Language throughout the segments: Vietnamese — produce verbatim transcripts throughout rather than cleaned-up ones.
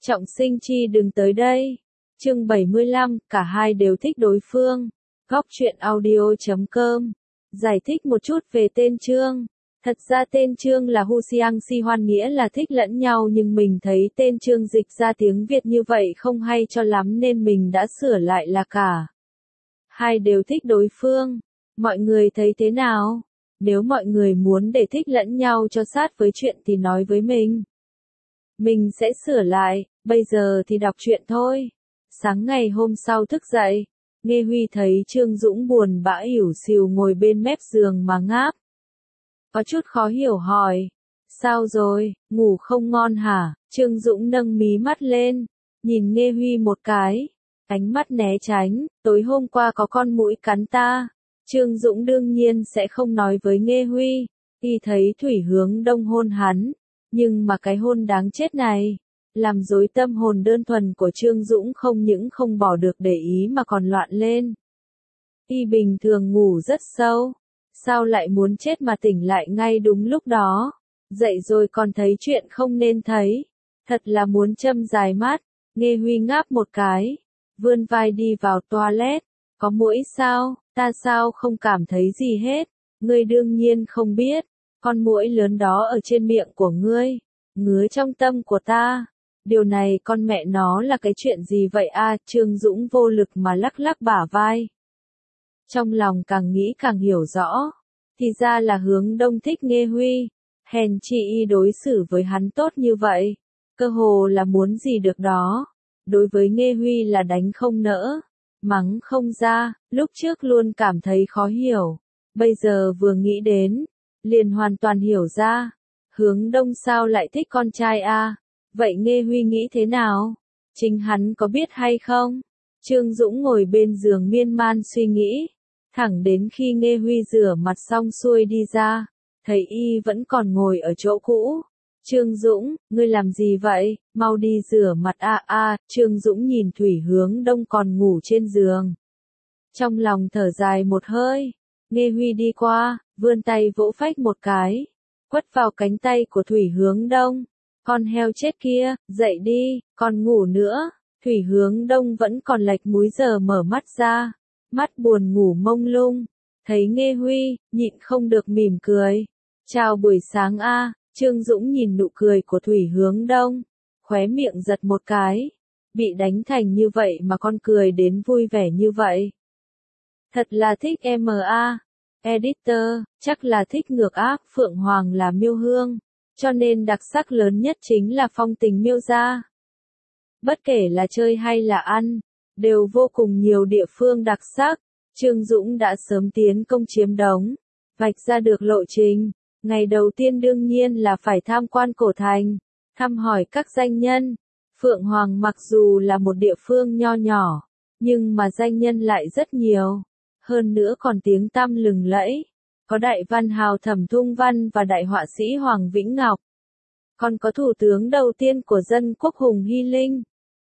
Trọng Sinh chi đừng tới đây. Chương bảy mươi lăm, cả hai đều thích đối phương. Góc truyện audio chấm com. Giải thích một chút về tên chương. Thật ra tên chương là Hu Xiang Si Hoan, nghĩa là thích lẫn nhau, nhưng mình thấy tên chương dịch ra tiếng Việt như vậy không hay cho lắm nên mình đã sửa lại là cả hai đều thích đối phương. Mọi người thấy thế nào? Nếu mọi người muốn để thích lẫn nhau cho sát với chuyện thì nói với mình. Mình sẽ sửa lại, bây giờ thì đọc truyện thôi. Sáng ngày hôm sau thức dậy, Nghe Huy thấy Trương Dũng buồn bã ỉu xìu ngồi bên mép giường mà ngáp. Có chút khó hiểu hỏi, sao rồi, ngủ không ngon hả? Trương Dũng nâng mí mắt lên, nhìn Nghe Huy một cái, ánh mắt né tránh, tối hôm qua có con muỗi cắn ta. Trương Dũng đương nhiên sẽ không nói với Nghe Huy, y thấy Thủy Hướng Đông hôn hắn, nhưng mà cái hôn đáng chết này, làm rối tâm hồn đơn thuần của Trương Dũng, không những không bỏ được để ý mà còn loạn lên. Y bình thường ngủ rất sâu, sao lại muốn chết mà tỉnh lại ngay đúng lúc đó, dậy rồi còn thấy chuyện không nên thấy, thật là muốn châm dài mắt. Nghe Huy ngáp một cái, vươn vai đi vào toilet, có muỗi sao, ta sao không cảm thấy gì hết, ngươi đương nhiên không biết, con muỗi lớn đó ở trên miệng của ngươi, ngứa trong tâm của ta. Điều này con mẹ nó là cái chuyện gì vậy a? À? Trương Dũng vô lực mà lắc lắc bả vai. Trong lòng càng nghĩ càng hiểu rõ, thì ra là Hướng Đông thích Nghe Huy, hèn chi y đối xử với hắn tốt như vậy, cơ hồ là muốn gì được đó. Đối với Nghe Huy là đánh không nỡ, mắng không ra, lúc trước luôn cảm thấy khó hiểu, bây giờ vừa nghĩ đến, liền hoàn toàn hiểu ra. Hướng Đông sao lại thích con trai a? À? Vậy Nghe Huy nghĩ thế nào? Chính hắn có biết hay không? Trương Dũng ngồi bên giường miên man suy nghĩ, thẳng đến khi Nghe Huy rửa mặt xong xuôi đi ra, thấy y vẫn còn ngồi ở chỗ cũ. Trương Dũng, ngươi làm gì vậy? Mau đi rửa mặt a à, a. À. Trương Dũng nhìn Thủy Hướng Đông còn ngủ trên giường, trong lòng thở dài một hơi. Nghe Huy đi qua, vươn tay vỗ phách một cái, quất vào cánh tay của Thủy Hướng Đông. Con heo chết kia, dậy đi, còn ngủ nữa. Thủy Hướng Đông vẫn còn lệch múi giờ mở mắt ra, mắt buồn ngủ mông lung, thấy Nghe Huy, nhịn không được mỉm cười. Chào buổi sáng a. À. Trương Dũng nhìn nụ cười của Thủy Hướng Đông, khóe miệng giật một cái, bị đánh thành như vậy mà con cười đến vui vẻ như vậy. Thật là thích em a. Editor, chắc là thích ngược ác. Phượng Hoàng là Miêu Hương, cho nên đặc sắc lớn nhất chính là phong tình Miêu gia. Bất kể là chơi hay là ăn, đều vô cùng nhiều địa phương đặc sắc. Trương Dũng đã sớm tiến công chiếm đóng, vạch ra được lộ trình. Ngày đầu tiên đương nhiên là phải tham quan cổ thành, thăm hỏi các danh nhân. Phượng Hoàng mặc dù là một địa phương nho nhỏ, nhưng mà danh nhân lại rất nhiều, hơn nữa còn tiếng tăm lừng lẫy. Có đại văn hào Thẩm Thung Văn và đại họa sĩ Hoàng Vĩnh Ngọc, còn có thủ tướng đầu tiên của dân quốc Hùng Hy Linh.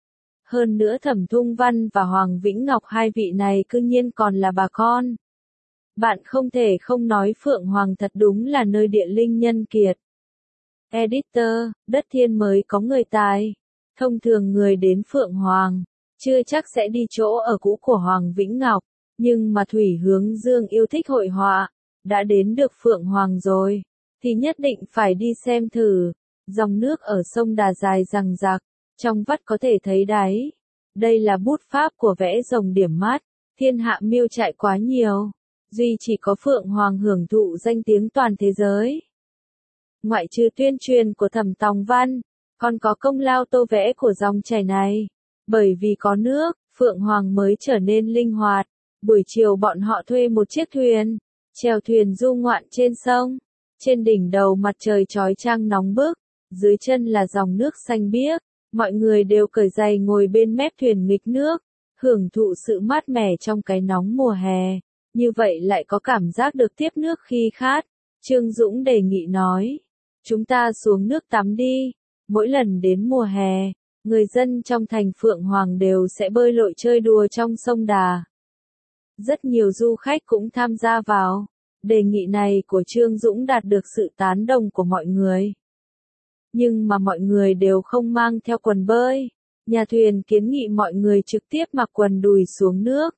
Hơn nữa Thẩm Thung Văn và Hoàng Vĩnh Ngọc, hai vị này cư nhiên còn là bà con. Bạn không thể không nói Phượng Hoàng thật đúng là nơi địa linh nhân kiệt. Editor, đất thiên mới có người tài. Thông thường người đến Phượng Hoàng, chưa chắc sẽ đi chỗ ở cũ của Hoàng Vĩnh Ngọc, nhưng mà Thủy Hướng Dương yêu thích hội họa, đã đến được Phượng Hoàng rồi, thì nhất định phải đi xem thử. Dòng nước ở sông Đà dài dằng dặc, trong vắt có thể thấy đáy. Đây là bút pháp của vẽ rồng điểm mắt, thiên hạ miêu trại quá nhiều, duy chỉ có Phượng Hoàng hưởng thụ danh tiếng toàn thế giới. Ngoại trừ tuyên truyền của Thẩm Tòng Văn, còn có công lao tô vẽ của dòng chảy này. Bởi vì có nước, Phượng Hoàng mới trở nên linh hoạt. Buổi chiều bọn họ thuê một chiếc thuyền, chèo thuyền du ngoạn trên sông. Trên đỉnh đầu mặt trời chói chang nóng bức, dưới chân là dòng nước xanh biếc. Mọi người đều cởi giày ngồi bên mép thuyền nghịch nước, hưởng thụ sự mát mẻ trong cái nóng mùa hè. Như vậy lại có cảm giác được tiếp nước khi khát. Trương Dũng đề nghị nói, chúng ta xuống nước tắm đi. Mỗi lần đến mùa hè, người dân trong thành Phượng Hoàng đều sẽ bơi lội chơi đùa trong sông Đà. Rất nhiều du khách cũng tham gia vào. Đề nghị này của Trương Dũng đạt được sự tán đồng của mọi người. nhưng mà mọi người đều không mang theo quần bơi. Nhà thuyền kiến nghị mọi người trực tiếp mặc quần đùi xuống nước.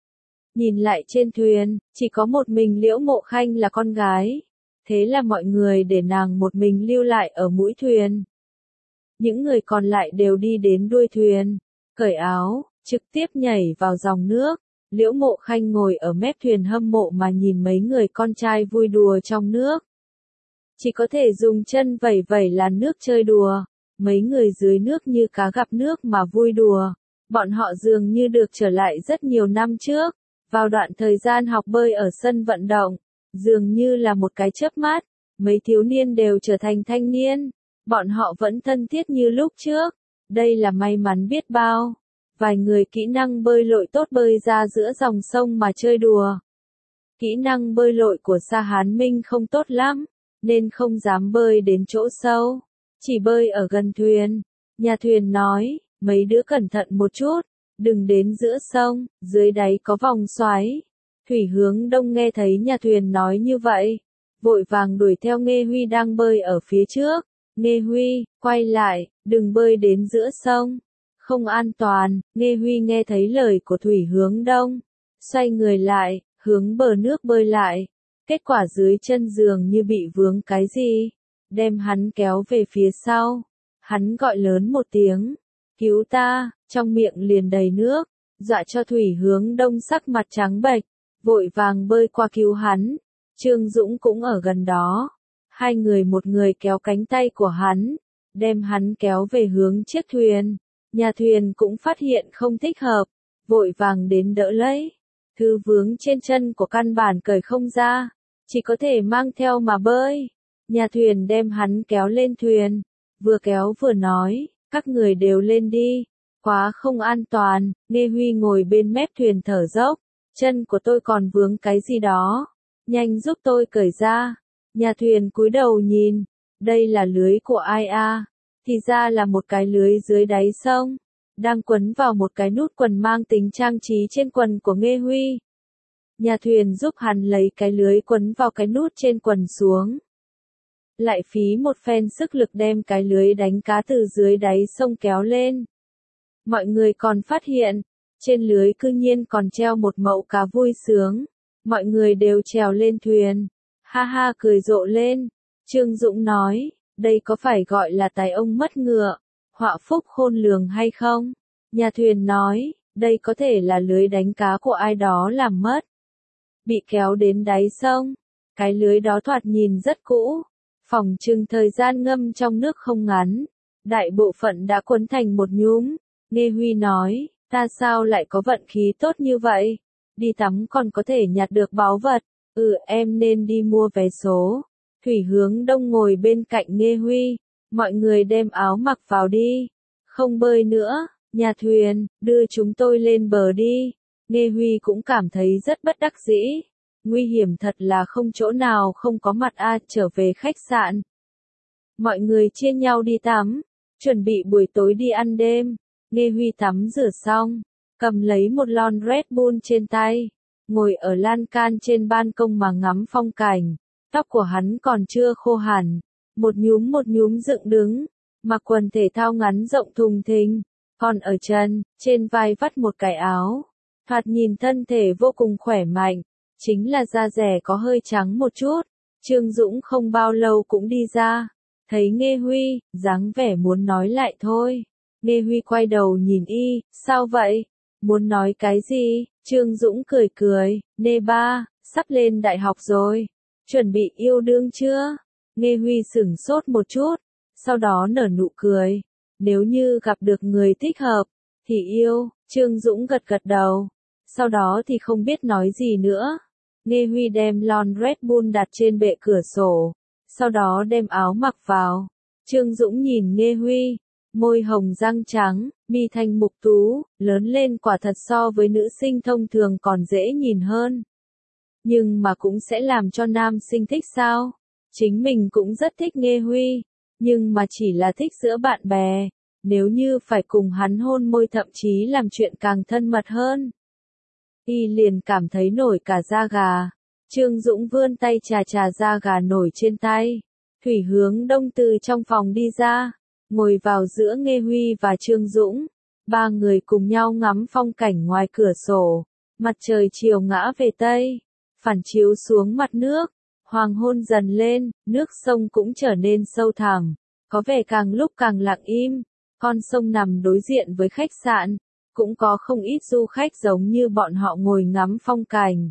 Nhìn lại trên thuyền, chỉ có một mình Liễu Mộ Khanh là con gái. Thế là mọi người để nàng một mình lưu lại ở mũi thuyền. Những người còn lại đều đi đến đuôi thuyền, cởi áo, trực tiếp nhảy vào dòng nước. Liễu Mộ Khanh ngồi ở mép thuyền hâm mộ mà nhìn mấy người con trai vui đùa trong nước. Chỉ có thể dùng chân vẩy vẩy làn nước chơi đùa. Mấy người dưới nước như cá gặp nước mà vui đùa. Bọn họ dường như được trở lại rất nhiều năm trước. Vào đoạn thời gian học bơi ở sân vận động, dường như là một cái chớp mắt, mấy thiếu niên đều trở thành thanh niên. Bọn họ vẫn thân thiết như lúc trước. Đây là may mắn biết bao. Vài người kỹ năng bơi lội tốt bơi ra giữa dòng sông mà chơi đùa. Kỹ năng bơi lội của Sa Hán Minh không tốt lắm, nên không dám bơi đến chỗ sâu, chỉ bơi ở gần thuyền. Nhà thuyền nói, mấy đứa cẩn thận một chút, đừng đến giữa sông, dưới đáy có vòng xoáy. Thủy Hướng Đông nghe thấy nhà thuyền nói như vậy, vội vàng đuổi theo Nghê Huy đang bơi ở phía trước. Nghê Huy, quay lại, đừng bơi đến giữa sông, không an toàn. Nghê Huy nghe thấy lời của Thủy Hướng Đông, xoay người lại, hướng bờ nước bơi lại. Kết quả dưới chân giường như bị vướng cái gì, đem hắn kéo về phía sau. Hắn gọi lớn một tiếng, cứu ta, trong miệng liền đầy nước, dọa cho Thủy Hướng Đông sắc mặt trắng bệch, vội vàng bơi qua cứu hắn. Trương Dũng cũng ở gần đó. Hai người một người kéo cánh tay của hắn, đem hắn kéo về hướng chiếc thuyền. Nhà thuyền cũng phát hiện không thích hợp, vội vàng đến đỡ lấy. Thứ vướng trên chân của căn bản cởi không ra, chỉ có thể mang theo mà bơi. Nhà thuyền đem hắn kéo lên thuyền, vừa kéo vừa nói, các người đều lên đi, quá không an toàn. Nghê Huy ngồi bên mép thuyền thở dốc, chân của tôi còn vướng cái gì đó, nhanh giúp tôi cởi ra. Nhà thuyền cúi đầu nhìn, đây là lưới của ai a? Thì ra là một cái lưới dưới đáy sông, đang quấn vào một cái nút quần mang tính trang trí trên quần của Nghê Huy. Nhà thuyền giúp hắn lấy cái lưới quấn vào cái nút trên quần xuống. Lại phí một phen sức lực đem cái lưới đánh cá từ dưới đáy sông kéo lên. Mọi người còn phát hiện, trên lưới cư nhiên còn treo một mẩu cá vui sướng. Mọi người đều trèo lên thuyền. Ha ha cười rộ lên. Trương Dũng nói, đây có phải gọi là tài ông mất ngựa, họa phúc khôn lường hay không? Nhà thuyền nói, đây có thể là lưới đánh cá của ai đó làm mất, bị kéo đến đáy sông. Cái lưới đó thoạt nhìn rất cũ, phỏng chừng thời gian ngâm trong nước không ngắn, đại bộ phận đã quấn thành một nhúm. Nghê Huy nói, ta sao lại có vận khí tốt như vậy, đi tắm còn có thể nhặt được báu vật. Ừ, em nên đi mua vé số. Thủy Hướng Đông ngồi bên cạnh Nghê Huy, mọi người đem áo mặc vào đi, không bơi nữa. Nhà thuyền, đưa chúng tôi lên bờ đi. Nghê Huy cũng cảm thấy rất bất đắc dĩ, nguy hiểm thật là không chỗ nào không có mặt a. Trở về khách sạn, mọi người chia nhau đi tắm, chuẩn bị buổi tối đi ăn đêm. Nghê Huy tắm rửa xong, cầm lấy một lon Red Bull trên tay, ngồi ở lan can trên ban công mà ngắm phong cảnh. Tóc của hắn còn chưa khô hẳn, một nhúm một nhúm dựng đứng, mặc quần thể thao ngắn rộng thùng thình, còn ở chân, trên vai vắt một cái áo. Thoạt nhìn thân thể vô cùng khỏe mạnh, chính là da dẻ có hơi trắng một chút. Trương Dũng không bao lâu cũng đi ra, thấy Nghê Huy, dáng vẻ muốn nói lại thôi. Nghê Huy quay đầu nhìn y, sao vậy? Muốn nói cái gì? Trương Dũng cười cười, Nê ba, sắp lên đại học rồi, chuẩn bị yêu đương chưa? Nghê Huy sửng sốt một chút, sau đó nở nụ cười, nếu như gặp được người thích hợp, thì yêu. Trương Dũng gật gật đầu, sau đó thì không biết nói gì nữa. Nghê Huy đem lon Red Bull đặt trên bệ cửa sổ, sau đó đem áo mặc vào. Trương Dũng nhìn Nghê Huy, môi hồng răng trắng, mi thanh mục tú, lớn lên quả thật so với nữ sinh thông thường còn dễ nhìn hơn. Nhưng mà cũng sẽ làm cho nam sinh thích sao? Chính mình cũng rất thích Nghê Huy, nhưng mà chỉ là thích giữa bạn bè. Nếu như phải cùng hắn hôn môi thậm chí làm chuyện càng thân mật hơn, y liền cảm thấy nổi cả da gà. Trương Dũng vươn tay chà chà da gà nổi trên tay. Thủy Hướng Đông từ trong phòng đi ra, ngồi vào giữa Nghê Huy và Trương Dũng. Ba người cùng nhau ngắm phong cảnh ngoài cửa sổ. Mặt trời chiều ngã về Tây, phản chiếu xuống mặt nước. Hoàng hôn dần lên, nước sông cũng trở nên sâu thẳm, có vẻ càng lúc càng lặng im. Con sông nằm đối diện với khách sạn, cũng có không ít du khách giống như bọn họ ngồi ngắm phong cảnh.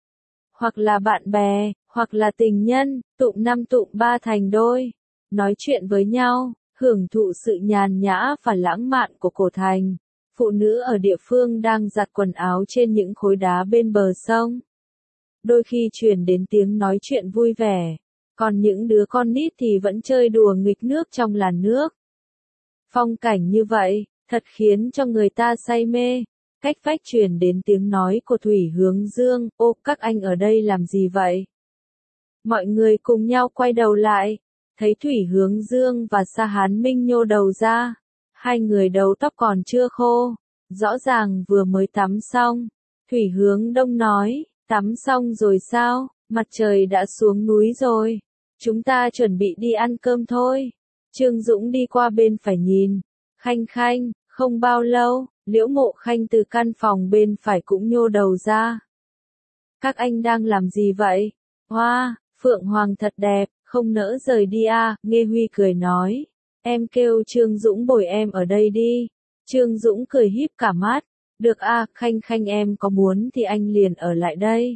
Hoặc là bạn bè, hoặc là tình nhân, tụm năm tụm ba thành đôi, nói chuyện với nhau, hưởng thụ sự nhàn nhã và lãng mạn của cổ thành. Phụ nữ ở địa phương đang giặt quần áo trên những khối đá bên bờ sông. Đôi khi truyền đến tiếng nói chuyện vui vẻ, còn những đứa con nít thì vẫn chơi đùa nghịch nước trong làn nước. Phong cảnh như vậy, thật khiến cho người ta say mê. Cách vách truyền đến tiếng nói của Thủy Hướng Dương, ô, các anh ở đây làm gì vậy? Mọi người cùng nhau quay đầu lại, thấy Thủy Hướng Dương và Sa Hán Minh nhô đầu ra. Hai người đầu tóc còn chưa khô, rõ ràng vừa mới tắm xong. Thủy Hướng Đông nói, tắm xong rồi sao, mặt trời đã xuống núi rồi. Chúng ta chuẩn bị đi ăn cơm thôi. Trương Dũng đi qua bên phải nhìn. Khanh Khanh, không bao lâu, Liễu Mộ Khanh từ căn phòng bên phải cũng nhô đầu ra. Các anh đang làm gì vậy? Hoa, Phượng Hoàng thật đẹp, không nỡ rời đi à, Nghê Huy cười nói. Em kêu Trương Dũng bồi em ở đây đi. Trương Dũng cười híp cả mắt. Được à, Khanh Khanh em có muốn thì anh liền ở lại đây.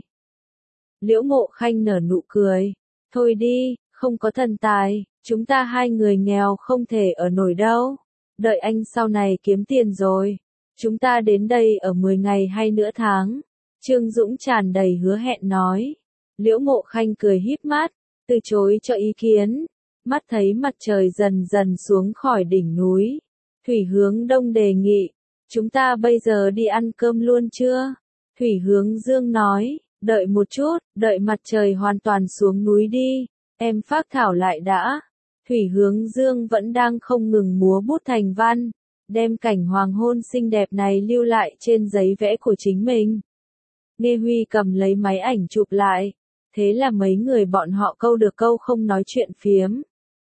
Liễu Mộ Khanh nở nụ cười. Thôi đi, không có thần tài, chúng ta hai người nghèo không thể ở nổi đâu. Đợi anh sau này kiếm tiền rồi. Chúng ta đến đây ở mười ngày hay nửa tháng. Trương Dũng tràn đầy hứa hẹn nói. Liễu Mộ Khanh cười híp mắt, từ chối cho ý kiến. Mắt thấy mặt trời dần dần xuống khỏi đỉnh núi. Thủy Hướng Đông đề nghị. Chúng ta bây giờ đi ăn cơm luôn chưa? Thủy Hướng Dương nói. Đợi một chút, đợi mặt trời hoàn toàn xuống núi đi. Em phác thảo lại đã. Thủy Hướng Dương vẫn đang không ngừng múa bút thành văn, đem cảnh hoàng hôn xinh đẹp này lưu lại trên giấy vẽ của chính mình. Nghê Huy cầm lấy máy ảnh chụp lại, thế là mấy người bọn họ câu được câu không nói chuyện phiếm.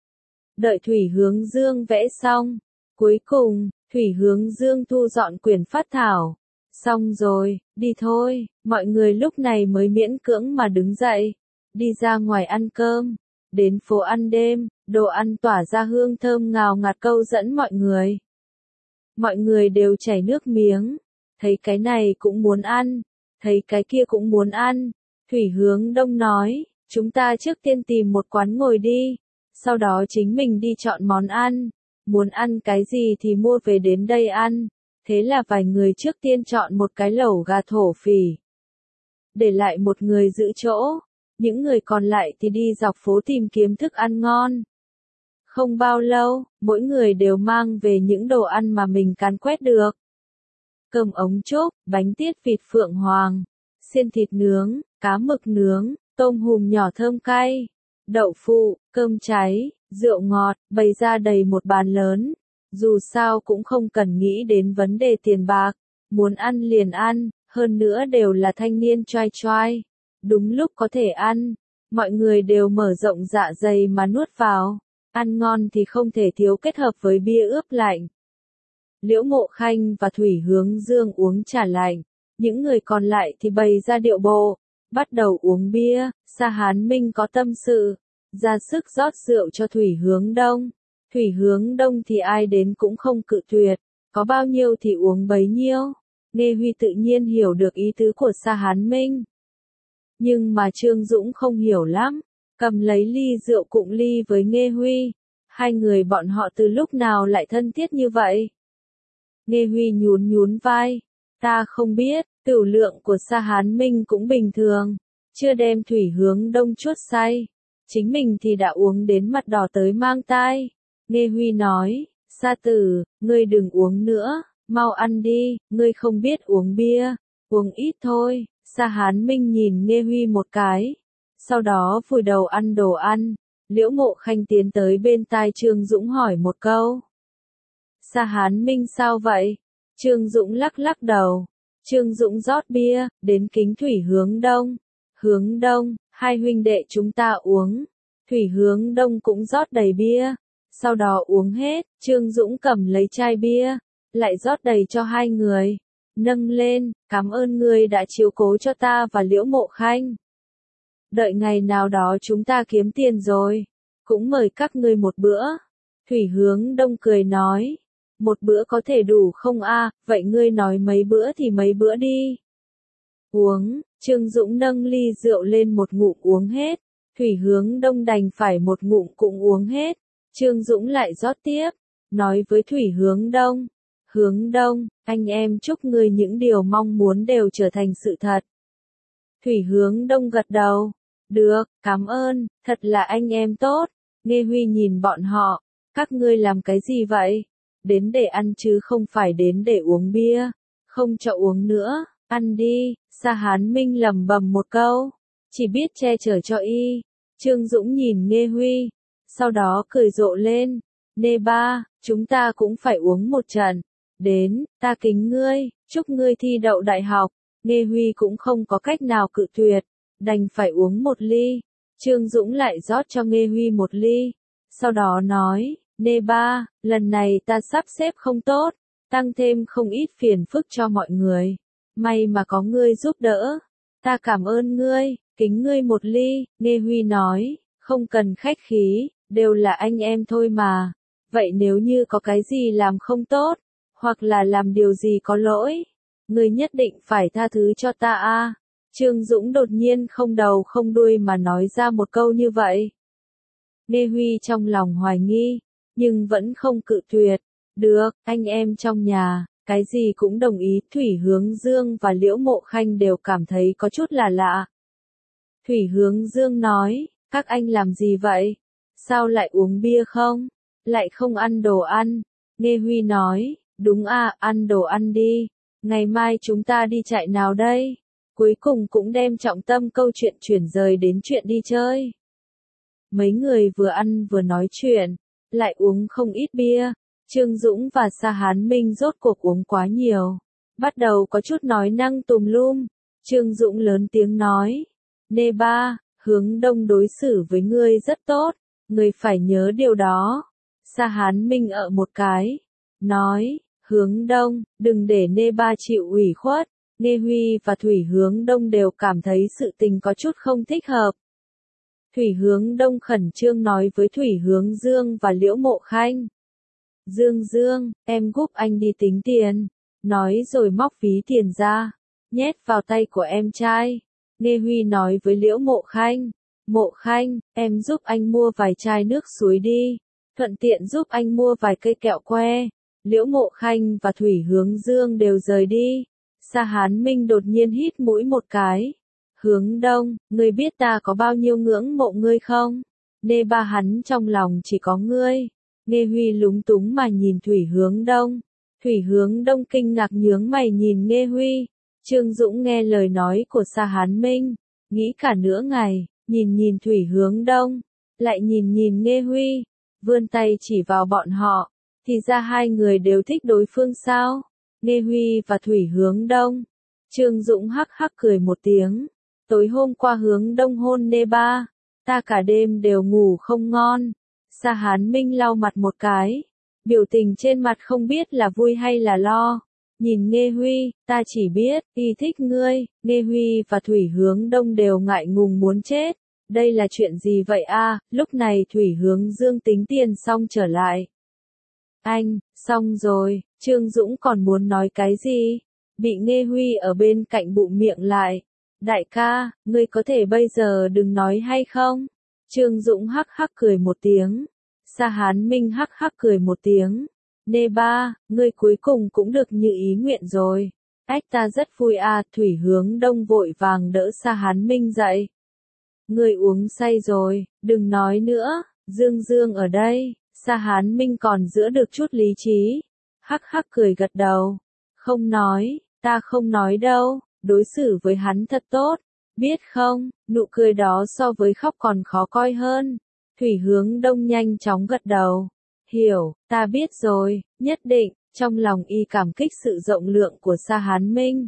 Đợi Thủy Hướng Dương vẽ xong, cuối cùng, Thủy Hướng Dương thu dọn quyển phát thảo. Xong rồi, đi thôi, mọi người lúc này mới miễn cưỡng mà đứng dậy, đi ra ngoài ăn cơm. Đến phố ăn đêm, đồ ăn tỏa ra hương thơm ngào ngạt câu dẫn mọi người. Mọi người đều chảy nước miếng, thấy cái này cũng muốn ăn, thấy cái kia cũng muốn ăn. Thủy Hướng Đông nói, chúng ta trước tiên tìm một quán ngồi đi, sau đó chính mình đi chọn món ăn, muốn ăn cái gì thì mua về đến đây ăn. Thế là vài người trước tiên chọn một cái lẩu gà thổ phỉ, để lại một người giữ chỗ. Những người còn lại thì đi dọc phố tìm kiếm thức ăn ngon. Không bao lâu, mỗi người đều mang về những đồ ăn mà mình càn quét được. Cơm ống chốt, bánh tiết vịt Phượng Hoàng, xiên thịt nướng, cá mực nướng, tôm hùm nhỏ thơm cay, đậu phụ, cơm cháy, rượu ngọt, bày ra đầy một bàn lớn. Dù sao cũng không cần nghĩ đến vấn đề tiền bạc, muốn ăn liền ăn, hơn nữa đều là thanh niên choai choai. Đúng lúc có thể ăn, mọi người đều mở rộng dạ dày mà nuốt vào. Ăn ngon thì không thể thiếu kết hợp với bia ướp lạnh. Liễu Mộ Khanh và Thủy Hướng Dương uống trà lạnh, những người còn lại thì bày ra điệu bộ, bắt đầu uống bia. Sa Hán Minh có tâm sự, ra sức rót rượu cho Thủy Hướng Đông. Thủy Hướng Đông thì ai đến cũng không cự tuyệt, có bao nhiêu thì uống bấy nhiêu. Nghê Huy tự nhiên hiểu được ý tứ của Sa Hán Minh. Nhưng mà Trương Dũng không hiểu lắm, cầm lấy ly rượu cụng ly với Nghê Huy. Hai người bọn họ từ lúc nào lại thân thiết như vậy? Nghê Huy nhún nhún vai. Ta không biết, tửu lượng của Sa Hán Minh cũng bình thường, chưa đem Thủy Hướng Đông chuốt say. Chính mình thì đã uống đến mặt đỏ tới mang tai. Nghê Huy nói, Sa tử, ngươi đừng uống nữa, mau ăn đi, ngươi không biết uống bia, uống ít thôi. Sa Hán Minh nhìn Nghê Huy một cái, sau đó vùi đầu ăn đồ ăn. Liễu Mộ Khanh tiến tới bên tai Trương Dũng hỏi một câu. Sa Hán Minh sao vậy? Trương Dũng lắc lắc đầu. Trương Dũng rót bia, đến kính Thủy Hướng Đông. Hướng Đông, hai huynh đệ chúng ta uống. Thủy Hướng Đông cũng rót đầy bia, sau đó uống hết, Trương Dũng cầm lấy chai bia, lại rót đầy cho hai người, nâng lên, cảm ơn ngươi đã chiếu cố cho ta và Liễu Mộ Khanh. Đợi ngày nào đó chúng ta kiếm tiền rồi, cũng mời các ngươi một bữa. Thủy Hướng Đông cười nói, một bữa có thể đủ không a? Vậy ngươi nói mấy bữa thì mấy bữa đi. Uống, Trương Dũng nâng ly rượu lên một ngụm uống hết, Thủy Hướng Đông đành phải một ngụm cũng uống hết, Trương Dũng lại rót tiếp, nói với Thủy Hướng Đông, Hướng Đông, anh em chúc ngươi những điều mong muốn đều trở thành sự thật. Thủy Hướng Đông gật đầu, được, cảm ơn, thật là anh em tốt. Nghe Huy nhìn bọn họ, các ngươi làm cái gì vậy? Đến để ăn chứ không phải đến để uống bia, không cho uống nữa, ăn đi. Sa Hán Minh lẩm bẩm một câu, chỉ biết che chở cho y. Trương Dũng nhìn Nghe Huy, sau đó cười rộ lên, Nê ba, chúng ta cũng phải uống một trận. Đến, ta kính ngươi, chúc ngươi thi đậu đại học. Nghe Huy cũng không có cách nào cự tuyệt, đành phải uống một ly. Trương Dũng lại rót cho Nghe Huy một ly, sau đó nói, Nê ba, lần này ta sắp xếp không tốt, tăng thêm không ít phiền phức cho mọi người. May mà có ngươi giúp đỡ, ta cảm ơn ngươi, kính ngươi một ly. Nghe Huy nói, không cần khách khí, đều là anh em thôi mà. Vậy nếu như có cái gì làm không tốt, hoặc là làm điều gì có lỗi, ngươi nhất định phải tha thứ cho ta a. Trương Dũng đột nhiên không đầu không đuôi mà nói ra một câu như vậy. Nghe Huy trong lòng hoài nghi, nhưng vẫn không cự tuyệt. Được, anh em trong nhà, cái gì cũng đồng ý. Thủy Hướng Dương và Liễu Mộ Khanh đều cảm thấy có chút là lạ. Thủy Hướng Dương nói, các anh làm gì vậy? Sao lại uống bia không? Lại không ăn đồ ăn? Nghe Huy nói, đúng à, ăn đồ ăn đi. Ngày mai chúng ta đi chạy nào đây? Cuối cùng cũng đem trọng tâm câu chuyện chuyển rời đến chuyện đi chơi. Mấy người vừa ăn vừa nói chuyện, lại uống không ít bia. Trương Dũng và Sa Hán Minh rốt cuộc uống quá nhiều, bắt đầu có chút nói năng tùm lum. Trương Dũng lớn tiếng nói, Nê ba, Hướng Đông đối xử với ngươi rất tốt, ngươi phải nhớ điều đó. Sa Hán Minh ợ một cái, nói, Hướng Đông, đừng để Nê ba chịu ủy khuất. Nghe Huy và Thủy Hướng Đông đều cảm thấy sự tình có chút không thích hợp. Thủy Hướng Đông khẩn trương nói với Thủy Hướng Dương và Liễu Mộ Khanh. Dương Dương, em giúp anh đi tính tiền. Nói rồi móc ví tiền ra, nhét vào tay của em trai. Nghe Huy nói với Liễu Mộ Khanh. Mộ Khanh, em giúp anh mua vài chai nước suối đi. Thuận tiện giúp anh mua vài cây kẹo que. Liễu Mộ Khanh và Thủy Hướng Dương đều rời đi. Sa Hán Minh đột nhiên hít mũi một cái. Hướng Đông, ngươi biết ta có bao nhiêu ngưỡng mộ ngươi không? Nê ba hắn trong lòng chỉ có ngươi. Nghe Huy lúng túng mà nhìn Thủy Hướng Đông. Thủy Hướng Đông kinh ngạc nhướng mày nhìn Nghe Huy. Trương Dũng nghe lời nói của Sa Hán Minh, nghĩ cả nửa ngày, nhìn nhìn Thủy Hướng Đông, lại nhìn nhìn Nghe Huy, vươn tay chỉ vào bọn họ, thì ra hai người đều thích đối phương sao? Nghe Huy và Thủy Hướng Đông. Trương Dũng hắc hắc cười một tiếng. Tối hôm qua Hướng Đông hôn Nê ba, ta cả đêm đều ngủ không ngon. Sa Hán Minh lau mặt một cái, biểu tình trên mặt không biết là vui hay là lo. Nhìn Nghe Huy, ta chỉ biết, y thích ngươi. Nghe Huy và Thủy Hướng Đông đều ngại ngùng muốn chết. Đây là chuyện gì vậy a? Lúc này Thủy Hướng Dương tính tiền xong trở lại. Anh, xong rồi. Trương Dũng còn muốn nói cái gì? Bị Nghe Huy ở bên cạnh bụm miệng lại. Đại ca, ngươi có thể bây giờ đừng nói hay không? Trương Dũng hắc hắc cười một tiếng. Sa Hán Minh hắc hắc cười một tiếng. Nê ba, ngươi cuối cùng cũng được như ý nguyện rồi. Ách ta rất vui à. Thủy Hướng Đông vội vàng đỡ Sa Hán Minh dậy. Ngươi uống say rồi, đừng nói nữa. Dương Dương ở đây. Sa Hán Minh còn giữ được chút lý trí. Hắc hắc cười gật đầu. Không nói, ta không nói đâu, đối xử với hắn thật tốt, biết không? Nụ cười đó so với khóc còn khó coi hơn. Thủy Hướng Đông nhanh chóng gật đầu. Hiểu, ta biết rồi, nhất định. Trong lòng y cảm kích sự rộng lượng của Sa Hán Minh.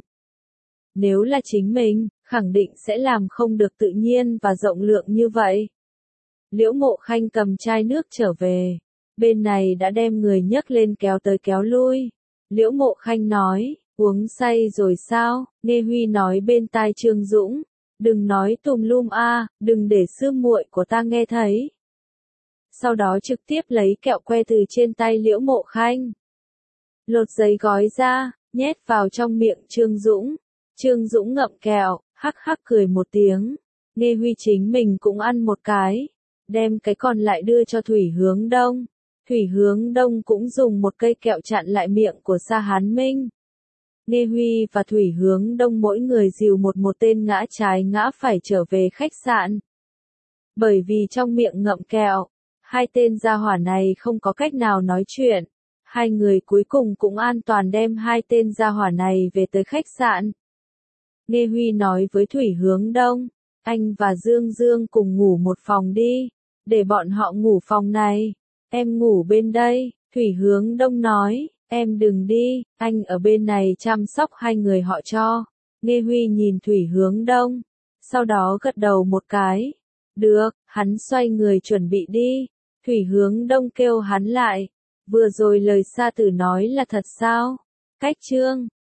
Nếu là chính mình, khẳng định sẽ làm không được tự nhiên và rộng lượng như vậy. Liễu Mộ Khanh cầm chai nước trở về. Bên này đã đem người nhấc lên kéo tới kéo lui. Liễu Mộ Khanh nói, uống say rồi sao? Nghe Huy nói bên tai Trương Dũng, đừng nói tùm lum a, đừng để sư muội của ta nghe thấy. Sau đó trực tiếp lấy kẹo que từ trên tay Liễu Mộ Khanh. Lột giấy gói ra, nhét vào trong miệng Trương Dũng. Trương Dũng ngậm kẹo, hắc hắc cười một tiếng. Nghe Huy chính mình cũng ăn một cái, đem cái còn lại đưa cho Thủy Hướng Đông. Thủy Hướng Đông cũng dùng một cây kẹo chặn lại miệng của Sa Hán Minh. Nghe Huy và Thủy Hướng Đông mỗi người dìu một một tên ngã trái ngã phải trở về khách sạn. Bởi vì trong miệng ngậm kẹo, hai tên gia hỏa này không có cách nào nói chuyện. Hai người cuối cùng cũng an toàn đem hai tên gia hỏa này về tới khách sạn. Nghe Huy nói với Thủy Hướng Đông, anh và Dương Dương cùng ngủ một phòng đi, để bọn họ ngủ phòng này, em ngủ bên đây. Thủy Hướng Đông nói, em đừng đi, anh ở bên này chăm sóc hai người họ cho. Nghe Huy nhìn Thủy Hướng Đông, sau đó gật đầu một cái. Được, hắn xoay người chuẩn bị đi. Thủy Hướng Đông kêu hắn lại, vừa rồi lời Sa Tử nói là thật sao? Cách chương